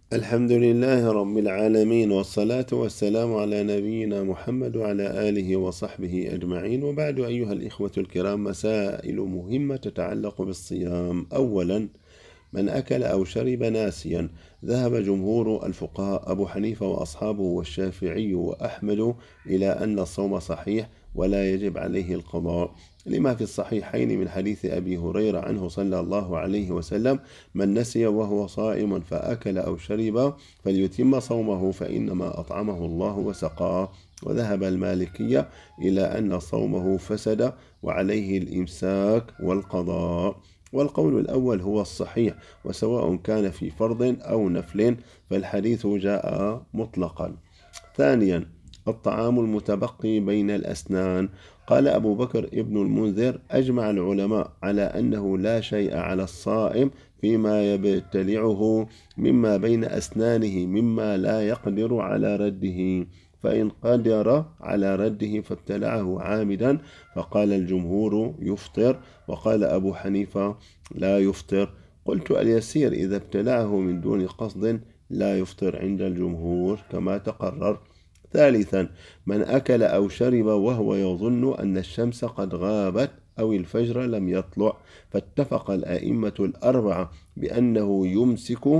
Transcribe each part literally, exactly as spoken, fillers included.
الحمد لله رب العالمين، والصلاة والسلام على نبينا محمد وعلى آله وصحبه أجمعين، وبعد. أيها الإخوة الكرام، مسائل مهمة تتعلق بالصيام. أولا، من أكل أو شرب ناسيا، ذهب جمهور الفقهاء أبو حنيفة وأصحابه والشافعي وأحمد إلى أن الصوم صحيح ولا يجب عليه القضاء، لما في الصحيحين من حديث أبي هريرة عنه صلى الله عليه وسلم: من نسي وهو صائم فأكل أو شرب فليتم صومه فإنما أطعمه الله وسقاه. وذهب المالكية إلى أن صومه فسد وعليه الإمساك والقضاء. والقول الأول هو الصحيح، وسواء كان في فرض أو نفل فالحديث جاء مطلقا. ثانيا، الطعام المتبقي بين الأسنان. قال أبو بكر ابن المنذر: أجمع العلماء على أنه لا شيء على الصائم فيما يبتلعه مما بين أسنانه مما لا يقدر على رده، فإن قدر على رده فابتلعه عامدا فقال الجمهور يفطر، وقال أبو حنيفة لا يفطر. قلت: اليسير إذا ابتلعه من دون قصد لا يفطر عند الجمهور كما تقرر. ثالثا، من أكل أو شرب وهو يظن أن الشمس قد غابت أو الفجر لم يطلع، فاتفق الأئمة الأربعة بأنه يمسك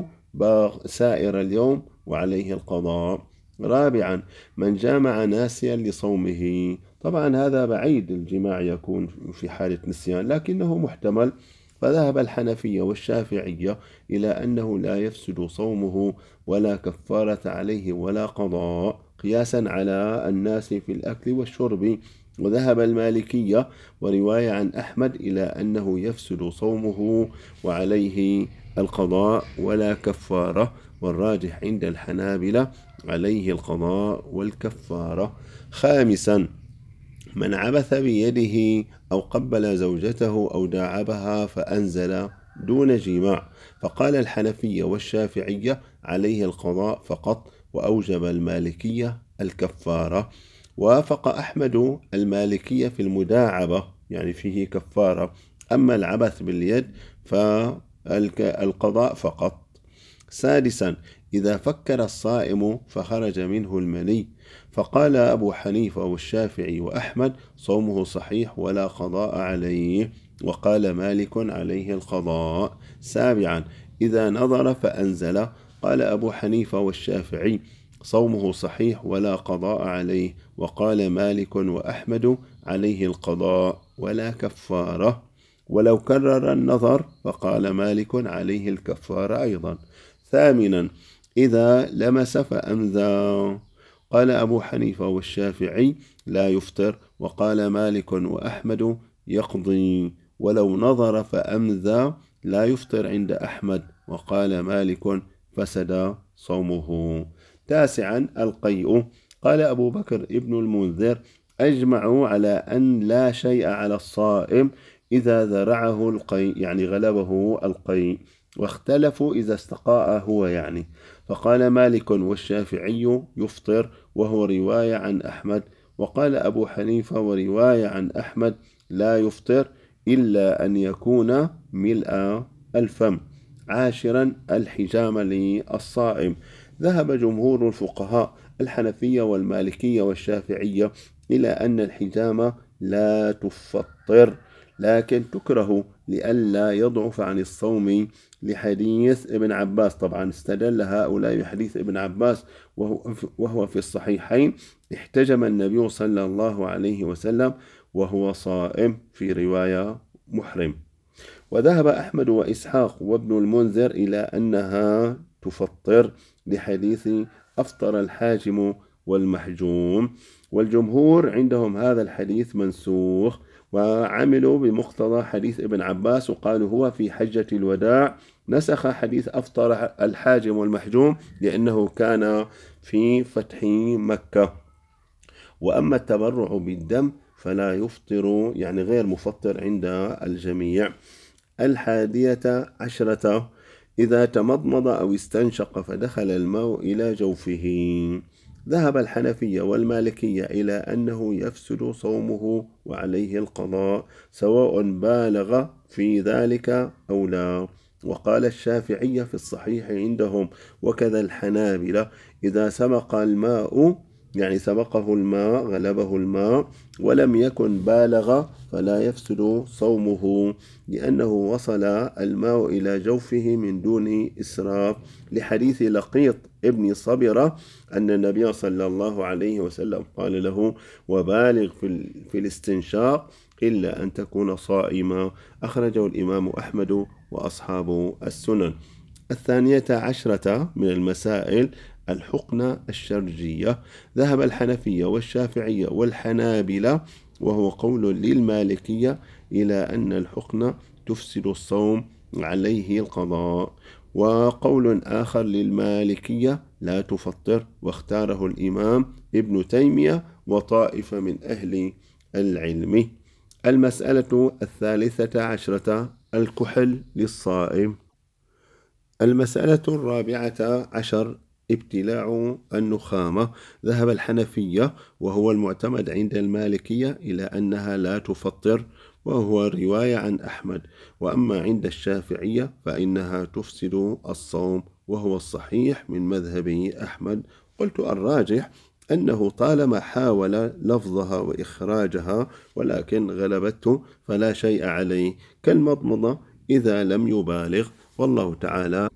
سائر اليوم وعليه القضاء. رابعا، من جامع ناسيا لصومه. طبعا هذا بعيد الجماع يكون في حالة نسيان، لكنه محتمل. فذهب الحنفية والشافعية إلى أنه لا يفسد صومه ولا كفارة عليه ولا قضاء، قياسا على الناس في الأكل والشرب. وذهب المالكية ورواية عن أحمد إلى أنه يفسد صومه وعليه القضاء ولا كفارة، والراجح عند الحنابلة عليه القضاء والكفارة. خامسا، من عبث بيده أو قبل زوجته أو داعبها فأنزل دون جماع، فقال الحنفية والشافعية عليه القضاء فقط، وأوجب المالكية الكفارة. وافق أحمد المالكية في المداعبة، يعني فيه كفارة، أما العبث باليد فالقضاء فقط. سادسا، إذا فكر الصائم فخرج منه المني، فقال أبو حنيفة والشافعي وأحمد صومه صحيح ولا قضاء عليه، وقال مالك عليه القضاء. سابعا، إذا نظر فأنزل، قال أبو حنيفة والشافعي صومه صحيح ولا قضاء عليه، وقال مالك وأحمد عليه القضاء ولا كفارة. ولو كرر النظر فقال مالك عليه الكفارة أيضا. ثامنا، إذا لمس فأمذى، قال أبو حنيفة والشافعي لا يفطر، وقال مالك وأحمد يقضي. ولو نظر فأمذى لا يفطر عند أحمد، وقال مالك فسد صومه. تاسعا، القيء. قال أبو بكر ابن المنذر: أجمعوا على أن لا شيء على الصائم إذا ذرعه القيء، يعني غلبه القيء، واختلفوا إذا استقاء هو يعني، فقال مالك والشافعي يفطر وهو رواية عن أحمد، وقال أبو حنيفة ورواية عن أحمد لا يفطر إلا أن يكون ملء الفم. عاشرا، الحجامة للصائم. ذهب جمهور الفقهاء الحنفية والمالكية والشافعية إلى أن الحجامة لا تفطر، لكن تكره لئلا يضعف عن الصوم، لحديث ابن عباس. طبعا استدل هؤلاء بحديث ابن عباس وهو في الصحيحين: احتجم النبي صلى الله عليه وسلم وهو صائم، في رواية محرم. وذهب أحمد وإسحاق وابن المنذر إلى أنها تفطر، لحديث أفطر الحاجم والمحجوم. والجمهور عندهم هذا الحديث منسوخ، وعملوا بمقتضى حديث ابن عباس، وقالوا هو في حجة الوداع نسخ حديث أفطر الحاجم والمحجوم لأنه كان في فتح مكة. وأما التبرع بالدم فلا يفطر، يعني غير مفطر عند الجميع. الحادية عشرة، إذا تمضمض أو استنشق فدخل الماء إلى جوفه. ذهب الحنفية والمالكية إلى أنه يفسد صومه وعليه القضاء، سواء بالغ في ذلك أو لا. وقال الشافعية في الصحيح عندهم وكذا الحنابلة إذا سبق الماء يعني سبقه الماء غلبه الماء ولم يكن بالغ فلا يفسد صومه لأنه وصل الماء إلى جوفه من دون إسراف، لحديث لقيط ابن صبرة أن النبي صلى الله عليه وسلم قال له وبالغ في الاستنشاق إلا أن تكون صائما، أخرجه الإمام أحمد وأصحاب السنن. الثانية عشرة من المسائل الحقنة الشرجية. ذهب الحنفية والشافعية والحنابلة وهو قول للمالكية إلى أن الحقنة تفسد الصوم عليه القضاء، وقول آخر للمالكية لا تفطر، واختاره الإمام ابن تيمية وطائفة من أهل العلم. المسألة الثالثة عشرة الكحل للصائم. المسألة الرابعة عشر ابتلاع النخامة. ذهب الحنفية وهو المعتمد عند المالكية إلى أنها لا تفطر، وهو رواية عن أحمد، وأما عند الشافعية فإنها تفسد الصوم وهو الصحيح من مذهب أحمد. قلت الراجح أنه طالما حاول لفظها وإخراجها ولكن غلبته فلا شيء عليه، كالمضمضة إذا لم يبالغ، والله تعالى